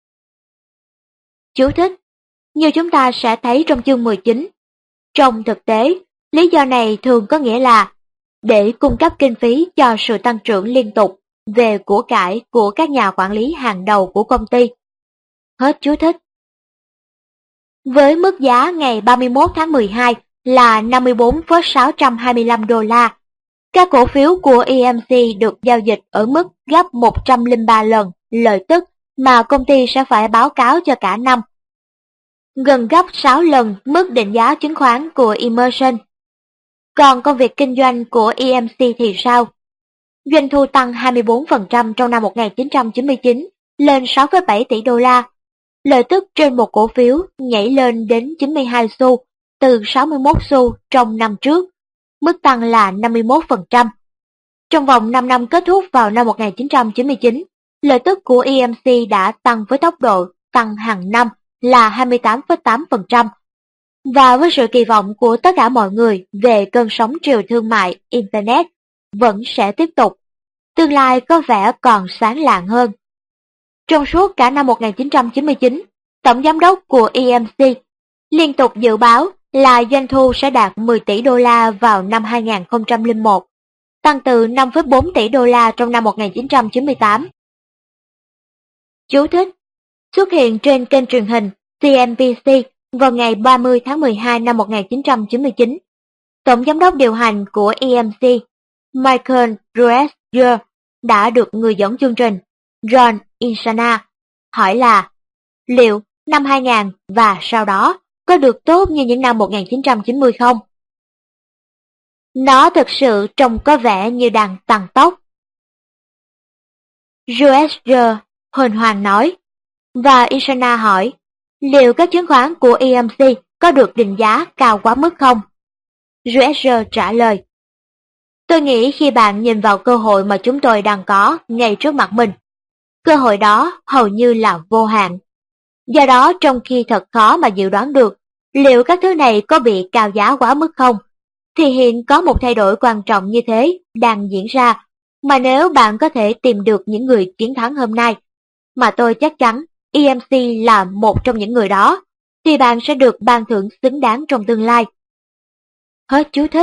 Speaker 1: Chú thích: như chúng ta sẽ thấy trong chương 19, trong thực tế, lý do này thường có nghĩa là để cung cấp kinh phí cho sự tăng trưởng liên tục về của cải của các nhà quản lý hàng đầu của công ty. Hết chú thích. Với mức giá ngày 31 tháng 12 là 54,625 đô la, các cổ phiếu của EMC được giao dịch ở mức gấp 103 lần lợi tức mà công ty sẽ phải báo cáo cho cả năm, gần gấp 6 lần mức định giá chứng khoán của Emerson. Còn công việc kinh doanh của EMC thì sao? Doanh thu tăng 24% trong năm 1999 lên 6,7 tỷ đô la. Lợi tức trên một cổ phiếu nhảy lên đến 92 xu từ 61 xu trong năm trước, mức tăng là 51%. Trong vòng 5 năm kết thúc vào năm 1999, lợi tức của EMC đã tăng với tốc độ tăng hàng năm là 28,8%. Và với sự kỳ vọng của tất cả mọi người về cơn sóng triều thương mại Internet vẫn sẽ tiếp tục, tương lai có vẻ còn sáng lạng hơn. Trong suốt cả năm 1999, Tổng Giám đốc của EMC liên tục dự báo là doanh thu sẽ đạt 10 tỷ đô la vào năm 2001, tăng từ 5,4 tỷ đô la trong năm 1998. Chú thích: xuất hiện trên kênh truyền hình CNBC vào ngày 30 tháng 12 năm 1999. Tổng Giám đốc điều hành của EMC, Michael Ruesch, đã được người dẫn chương trình, John Insana, hỏi là liệu năm 2000 và sau đó có được tốt như những năm 1990 không? Nó thực sự trông có vẻ như đang tăng tốc. Ruesch huỳnh hoàng nói, và Insana hỏi, liệu các chứng khoán của EMC có được định giá cao quá mức không? Ruesch trả lời, tôi nghĩ khi bạn nhìn vào cơ hội mà chúng tôi đang có ngay trước mặt mình, cơ hội đó hầu như là vô hạn. Do đó trong khi thật khó mà dự đoán được liệu các thứ này có bị cao giá quá mức không, thì hiện có một thay đổi quan trọng như thế đang diễn ra, mà nếu bạn có thể tìm được những người chiến thắng hôm nay, mà tôi chắc chắn EMC là một trong những người đó, thì bạn sẽ được ban thưởng xứng đáng trong tương lai. Hết chú thích.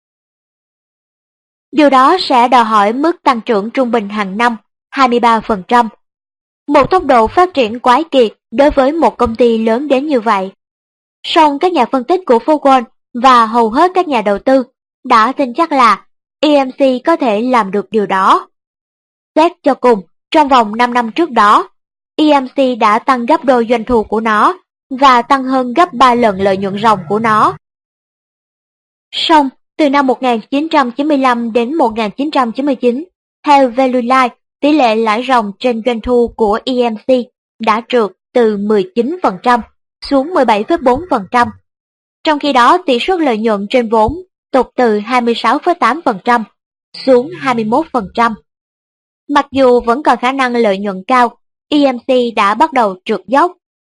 Speaker 1: Điều đó sẽ đòi hỏi mức tăng trưởng trung bình hàng năm 23%. Một tốc độ phát triển quái kiệt đối với một công ty lớn đến như vậy. Song các nhà phân tích của Fogon và hầu hết các nhà đầu tư đã tin chắc là EMC có thể làm được điều đó. Xét cho cùng, trong vòng 5 năm trước đó, EMC đã tăng gấp đôi doanh thu của nó và tăng hơn gấp 3 lần lợi nhuận ròng của nó. Song, từ năm 1995 đến 1999, theo Valuelife, tỷ lệ lãi ròng trên doanh thu của EMC đã trượt từ 19% xuống 17,4%. Trong khi đó, tỷ suất lợi nhuận trên vốn tụt từ 26,8% xuống 21%. Mặc dù vẫn còn khả năng lợi nhuận cao, EMC đã bắt đầu trượt dốc.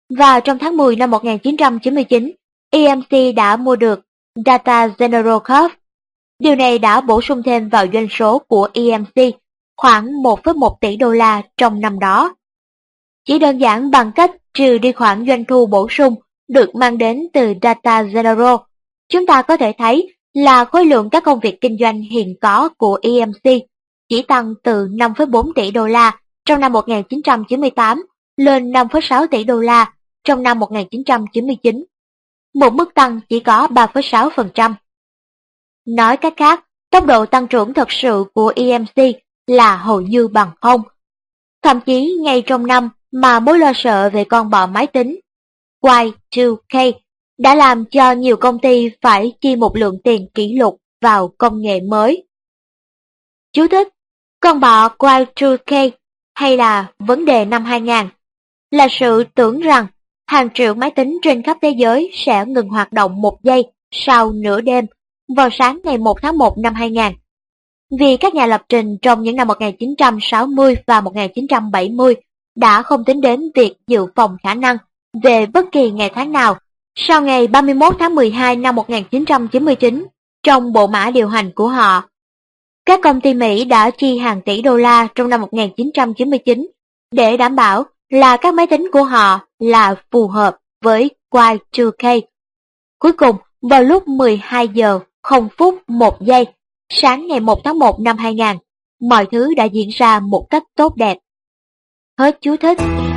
Speaker 1: Và trong tháng 10 năm 1999, EMC đã mua được Data General Corp. Điều này đã bổ sung thêm vào doanh số của EMC khoảng 1,1 tỷ đô la trong năm đó. Chỉ đơn giản bằng cách trừ đi khoản doanh thu bổ sung được mang đến từ Data General, chúng ta có thể thấy là khối lượng các công việc kinh doanh hiện có của EMC chỉ tăng từ 5,4 tỷ đô la trong năm 1998 lên 5,6 tỷ đô la trong năm 1999, một mức tăng chỉ có 3,6%. Nói cách khác, tốc độ tăng trưởng thật sự của EMC là hầu như bằng không. Thậm chí ngay trong năm mà mối lo sợ về con bọ máy tính Y2K đã làm cho nhiều công ty phải chi một lượng tiền kỷ lục vào công nghệ mới. Chú thích: con bọ Y2K hay là vấn đề năm 2000 là sự tưởng rằng hàng triệu máy tính trên khắp thế giới sẽ ngừng hoạt động một giây sau nửa đêm vào sáng ngày 1 tháng 1 năm 2000. Vì các nhà lập trình trong những năm 1960 và 1970 đã không tính đến việc dự phòng khả năng về bất kỳ ngày tháng nào sau ngày 31 tháng 12 năm 1999 trong bộ mã điều hành của họ. Các công ty Mỹ đã chi hàng tỷ đô la trong năm 1999 để đảm bảo là các máy tính của họ là phù hợp với Y2K. Cuối cùng, vào lúc 12 giờ 0 phút 1 giây, sáng ngày 1 tháng 1 năm 2000, mọi thứ đã diễn ra một cách tốt đẹp. Hết chú thích.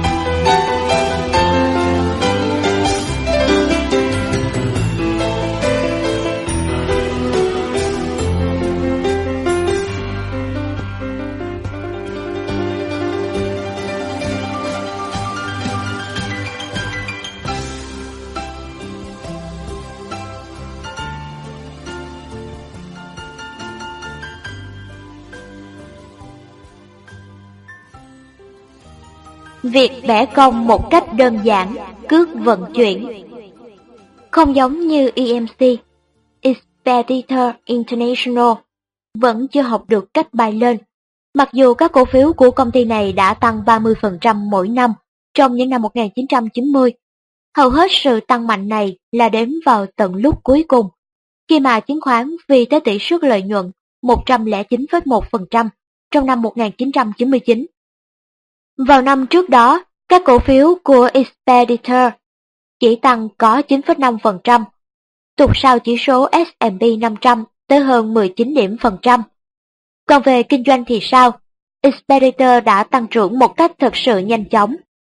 Speaker 1: Việc vẽ công một cách đơn giản, cước vận chuyển. Không giống như EMC, Expeditor International vẫn chưa học được cách bay lên. Mặc dù các cổ phiếu của công ty này đã tăng 30% mỗi năm trong những năm 1990, hầu hết sự tăng mạnh này là đến vào tận lúc cuối cùng, khi mà chứng khoán phi tới tỷ suất lợi nhuận 109,1% trong năm 1999. Vào năm trước đó, các cổ phiếu của Expeditor chỉ tăng có 9,5%, tụt sau chỉ số S&P 500 tới hơn 19 điểm phần trăm. Còn về kinh doanh thì sao? Expeditor đã tăng trưởng một cách thực sự nhanh chóng.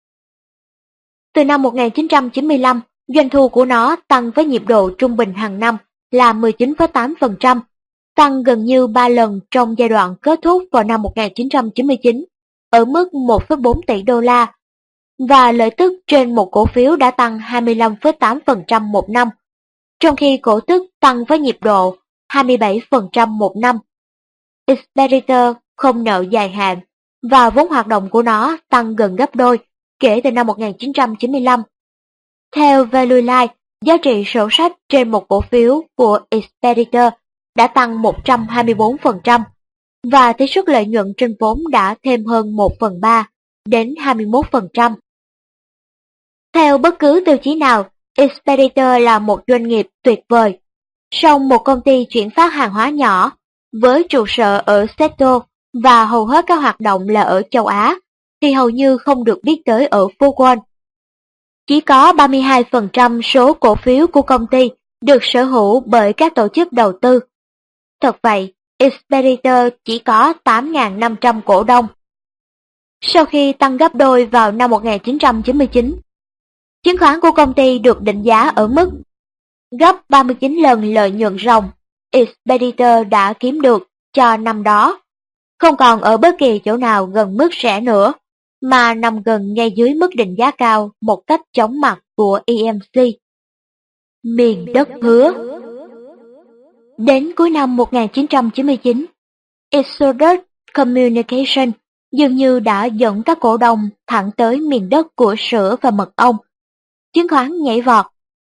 Speaker 1: Từ năm 1995, doanh thu của nó tăng với nhịp độ trung bình hàng năm là 19,8%, tăng gần như 3 lần trong giai đoạn kết thúc vào năm 1999, ở mức 1,4 tỷ đô la, và lợi tức trên một cổ phiếu đã tăng 25,8% một năm, trong khi cổ tức tăng với nhịp độ 27% một năm. Expeditor không nợ dài hạn, và vốn hoạt động của nó tăng gần gấp đôi kể từ năm 1995. Theo Value Line, giá trị sổ sách trên một cổ phiếu của Expeditor đã tăng 124%, và tỷ suất lợi nhuận trên vốn đã thêm hơn 1/3 đến 21%. Theo bất cứ tiêu chí nào, Expeditor là một doanh nghiệp tuyệt vời. Song một công ty chuyển phát hàng hóa nhỏ, với trụ sở ở Seattle và hầu hết các hoạt động là ở châu Á, thì hầu như không được biết tới ở phố Wall. Chỉ có 32% số cổ phiếu của công ty được sở hữu bởi các tổ chức đầu tư. Thật vậy, Expeditor chỉ có 8.500 cổ đông. Sau khi tăng gấp đôi vào năm 1999, chứng khoán của công ty được định giá ở mức gấp 39 lần lợi nhuận ròng Expeditor đã kiếm được cho năm đó, không còn ở bất kỳ chỗ nào gần mức rẻ nữa, mà nằm gần ngay dưới mức định giá cao một cách chóng mặt của EMC. Miền đất hứa. Đến cuối năm 1999, Exodus Communication dường như đã dẫn các cổ đông thẳng tới miền đất của sữa và mật ong. Chứng khoán nhảy vọt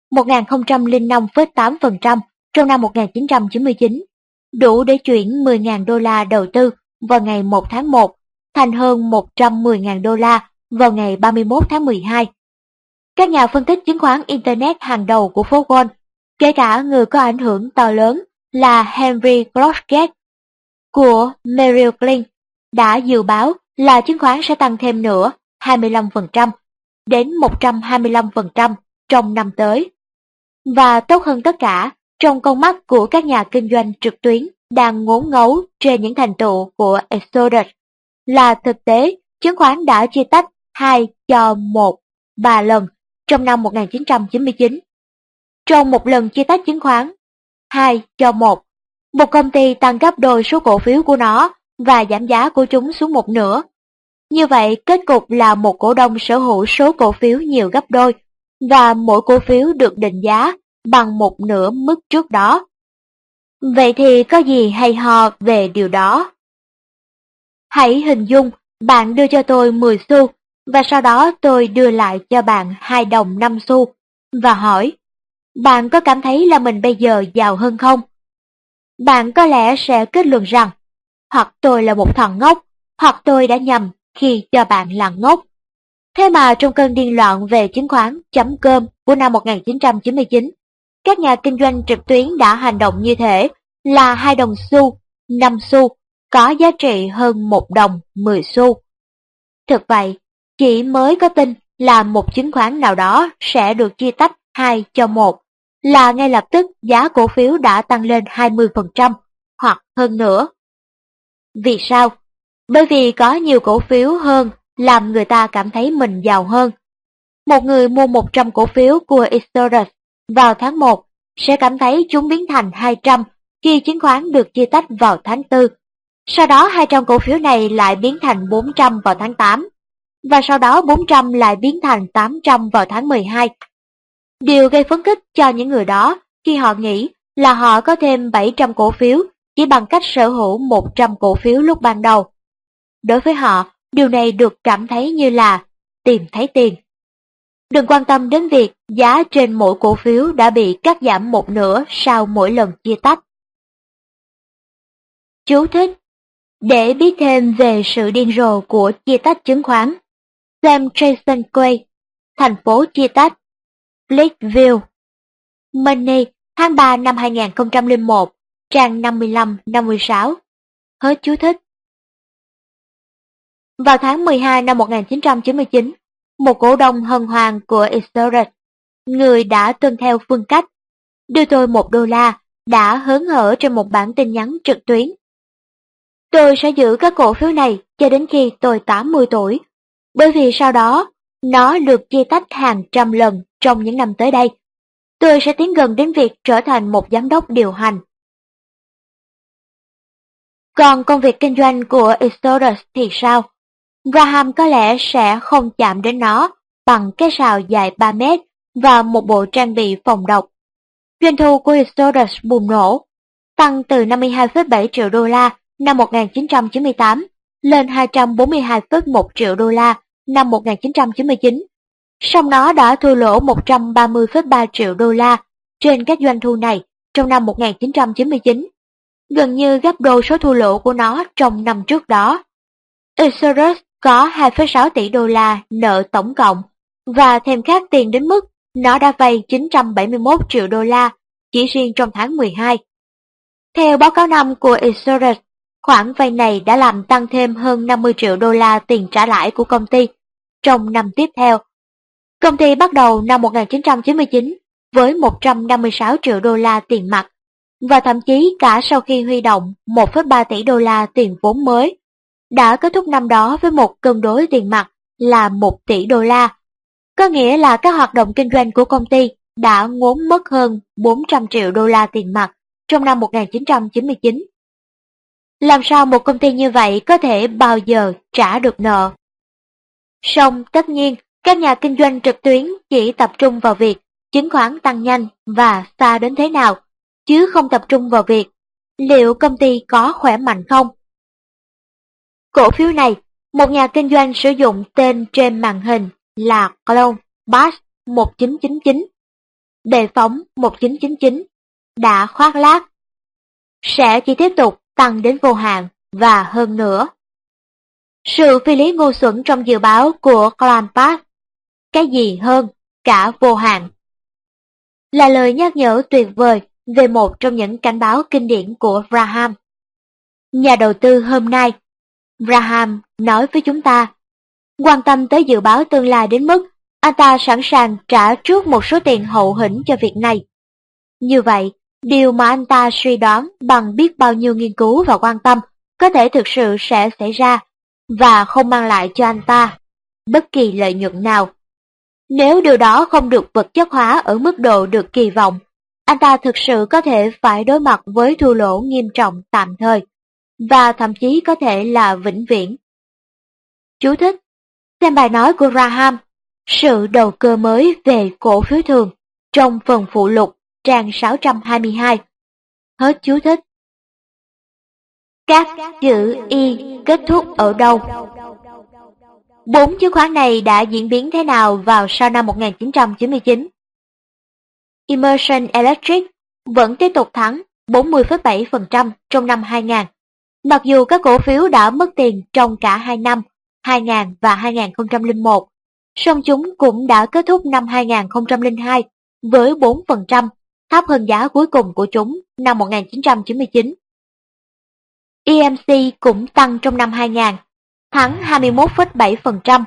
Speaker 1: 1005,8% trong năm 1999, đủ để chuyển 10.000 đô la đầu tư vào ngày 1 tháng 1 thành hơn 110.000 đô la vào ngày 31 tháng 12. Các nhà phân tích chứng khoán Internet hàng đầu của phố Wall, kể cả người có ảnh hưởng to lớn là Henry Grosgate của Merrill Lynch, đã dự báo là chứng khoán sẽ tăng thêm nữa 25% đến 125% trong năm tới. Và tốt hơn tất cả, trong con mắt của các nhà kinh doanh trực tuyến đang ngốn ngấu trên những thành tựu của Exodus, là thực tế chứng khoán đã chia tách 2-1 3 lần trong năm 1999. Trong một lần chia tách chứng khoán 2-1, một công ty tăng gấp đôi số cổ phiếu của nó và giảm giá của chúng xuống một nửa. Như vậy, kết cục là một cổ đông sở hữu số cổ phiếu nhiều gấp đôi, và mỗi cổ phiếu được định giá bằng một nửa mức trước đó. Vậy thì có gì hay ho về điều đó? Hãy hình dung bạn đưa cho tôi 10 xu, và sau đó tôi đưa lại cho bạn 2 đồng 5 xu, và hỏi, bạn có cảm thấy là mình bây giờ giàu hơn không? Bạn có lẽ sẽ kết luận rằng, hoặc tôi là một thằng ngốc, hoặc tôi đã nhầm khi cho bạn là ngốc. Thế mà trong cơn điên loạn về chứng khoán.com của năm 1999, các nhà kinh doanh trực tuyến đã hành động như thế, là 2 đồng xu, 5 xu, có giá trị hơn 1 đồng 10 xu. Thực vậy, chỉ mới có tin là một chứng khoán nào đó sẽ được chia tách 2-1, là ngay lập tức giá cổ phiếu đã tăng lên 20% hoặc hơn nữa. Vì sao? Bởi vì có nhiều cổ phiếu hơn làm người ta cảm thấy mình giàu hơn. Một người mua 100 cổ phiếu của Exodus vào tháng 1 sẽ cảm thấy chúng biến thành 200 khi chứng khoán được chia tách vào tháng 4. Sau đó 200 cổ phiếu này lại biến thành 400 vào tháng 8. Và sau đó 400 lại biến thành 800 vào tháng 12. Điều gây phấn khích cho những người đó khi họ nghĩ là họ có thêm 700 cổ phiếu chỉ bằng cách sở hữu 100 cổ phiếu lúc ban đầu. Đối với họ, điều này được cảm thấy như là tìm thấy tiền. Đừng quan tâm đến việc giá trên mỗi cổ phiếu đã bị cắt giảm một nửa sau mỗi lần chia tách. Chú thích: để biết thêm về sự điên rồ của chia tách chứng khoán, xem Jason Quay, Thành phố chia tách, Blakeville, Money, tháng 3 năm 2001, trang 55-56. Hết chú thích. Vào tháng 12 năm 1999, một cổ đông hân hoan của Exodus, người đã tuân theo phương cách đưa tôi $1, đã hớn hở trên một bản tin nhắn trực tuyến. Tôi sẽ giữ các cổ phiếu này cho đến khi tôi 80 tuổi, bởi vì sau đó nó được chia tách hàng trăm lần trong những năm tới đây. Tôi sẽ tiến gần đến việc trở thành một giám đốc điều hành. Còn công việc kinh doanh của Exodus thì sao? Graham có lẽ sẽ không chạm đến nó bằng cái sào dài 3 mét và một bộ trang bị phòng độc. Doanh thu của Exodus bùng nổ, tăng từ 52,7 triệu đô la năm 1998 lên 242,1 triệu đô la năm 1999. Song nó đã thua lỗ 130,3 triệu đô la trên các doanh thu này trong năm 1999, gần như gấp đôi số thua lỗ của nó trong năm trước đó. Exodus có 2,6 tỷ đô la nợ tổng cộng, và thêm khác tiền đến mức nó đã vay 971 triệu đô la chỉ riêng trong tháng 12. Theo báo cáo năm của Exodus, khoản vay này đã làm tăng thêm hơn 50 triệu đô la tiền trả lãi của công ty trong năm tiếp theo. Công ty bắt đầu năm 1999 với 156 triệu đô la tiền mặt, và thậm chí cả sau khi huy động 1,3 tỷ đô la tiền vốn mới, đã kết thúc năm đó với một cân đối tiền mặt là 1 tỷ đô la. Có nghĩa là các hoạt động kinh doanh của công ty đã ngốn mất hơn 400 triệu đô la tiền mặt trong năm 1999. Làm sao một công ty như vậy có thể bao giờ trả được nợ? Song tất nhiên, các nhà kinh doanh trực tuyến chỉ tập trung vào việc chứng khoán tăng nhanh và xa đến thế nào, chứ không tập trung vào việc liệu công ty có khỏe mạnh không. Cổ phiếu này, một nhà kinh doanh sử dụng tên trên màn hình là Clone Bass 1999, đề phóng 1999, đã khoác lác sẽ chỉ tiếp tục tăng đến vô hạn và hơn nữa. Sự phi lý ngu xuẩn trong dự báo của Clone Bass, cái gì hơn cả vô hạn. Là lời nhắc nhở tuyệt vời về một trong những cảnh báo kinh điển của Graham. Nhà đầu tư hôm nay, Graham nói với chúng ta, quan tâm tới dự báo tương lai đến mức anh ta sẵn sàng trả trước một số tiền hậu hĩnh cho việc này. Như vậy, điều mà anh ta suy đoán bằng biết bao nhiêu nghiên cứu và quan tâm có thể thực sự sẽ xảy ra và không mang lại cho anh ta bất kỳ lợi nhuận nào. Nếu điều đó không được vật chất hóa ở mức độ được kỳ vọng, anh ta thực sự có thể phải đối mặt với thua lỗ nghiêm trọng tạm thời, và thậm chí có thể là vĩnh viễn. Chú thích: xem bài nói của Graham, sự đầu cơ mới về cổ phiếu thường, trong phần phụ lục, trang 622. Hết chú thích. Các chữ Y kết thúc ở đâu? 4 chứng khoán này đã diễn biến thế nào vào sau năm 1999? Emerson Electric vẫn tiếp tục thắng 40,7% trong năm 2000, mặc dù các cổ phiếu đã mất tiền trong cả hai năm 2000 và 2001, song chúng cũng đã kết thúc năm 2002 với 4%, thấp hơn giá cuối cùng của chúng năm 1999. EMC cũng tăng trong năm 2000, thắng 21,7%.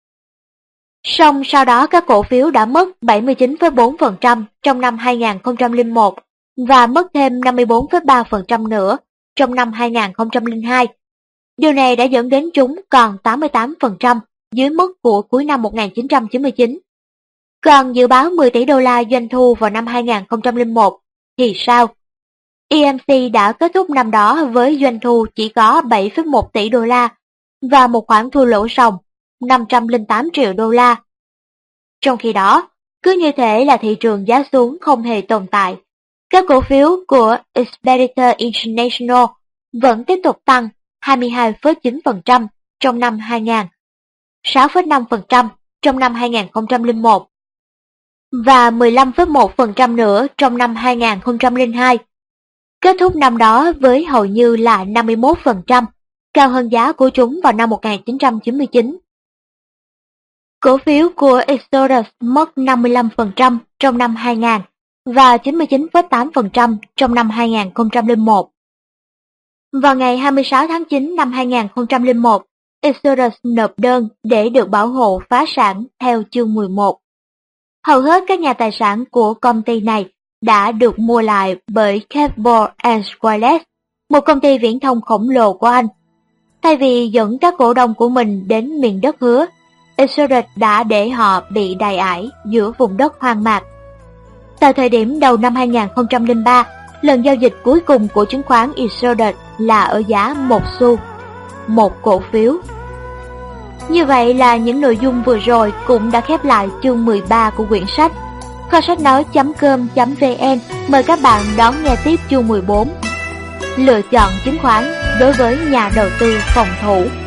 Speaker 1: Song sau đó các cổ phiếu đã mất 79,4% trong năm 2001 và mất thêm 54,3% nữa trong năm 2002. Điều này đã dẫn đến chúng còn 88% dưới mức của cuối năm 1999. Còn dự báo 10 tỷ đô la doanh thu vào năm 2001 thì sao? EMC đã kết thúc năm đó với doanh thu chỉ có 7,1 tỷ đô la và một khoản thua lỗ ròng 508 triệu đô la. Trong khi đó, cứ như thể là thị trường giá xuống không hề tồn tại, các cổ phiếu của Expeditor International vẫn tiếp tục tăng 22,9% trong năm 2000, 6,5% trong năm 2001 và 15,1% nữa trong năm 2002. Kết thúc năm đó với hầu như là 51%, cao hơn giá của chúng vào năm 1999. Cổ phiếu của Exodus mất 55% trong năm 2000 và 99,8% trong năm 2001. Vào ngày 26 tháng 9 năm 2001, Exodus nộp đơn để được bảo hộ phá sản theo chương 11. Hầu hết các nhà tài sản của công ty này đã được mua lại bởi Cable and Wireless, một công ty viễn thông khổng lồ của Anh. Thay vì dẫn các cổ đông của mình đến miền đất hứa, Exodus đã để họ bị đày ải giữa vùng đất hoang mạc. Tại thời điểm đầu năm 2003, lần giao dịch cuối cùng của chứng khoán Exodus là ở giá 1 xu, một cổ phiếu. Như vậy là những nội dung vừa rồi cũng đã khép lại chương 13 của quyển sách. Kho sách nói.com.vn mời các bạn đón nghe tiếp chương 14. Lựa chọn chứng khoán đối với nhà đầu tư phòng thủ.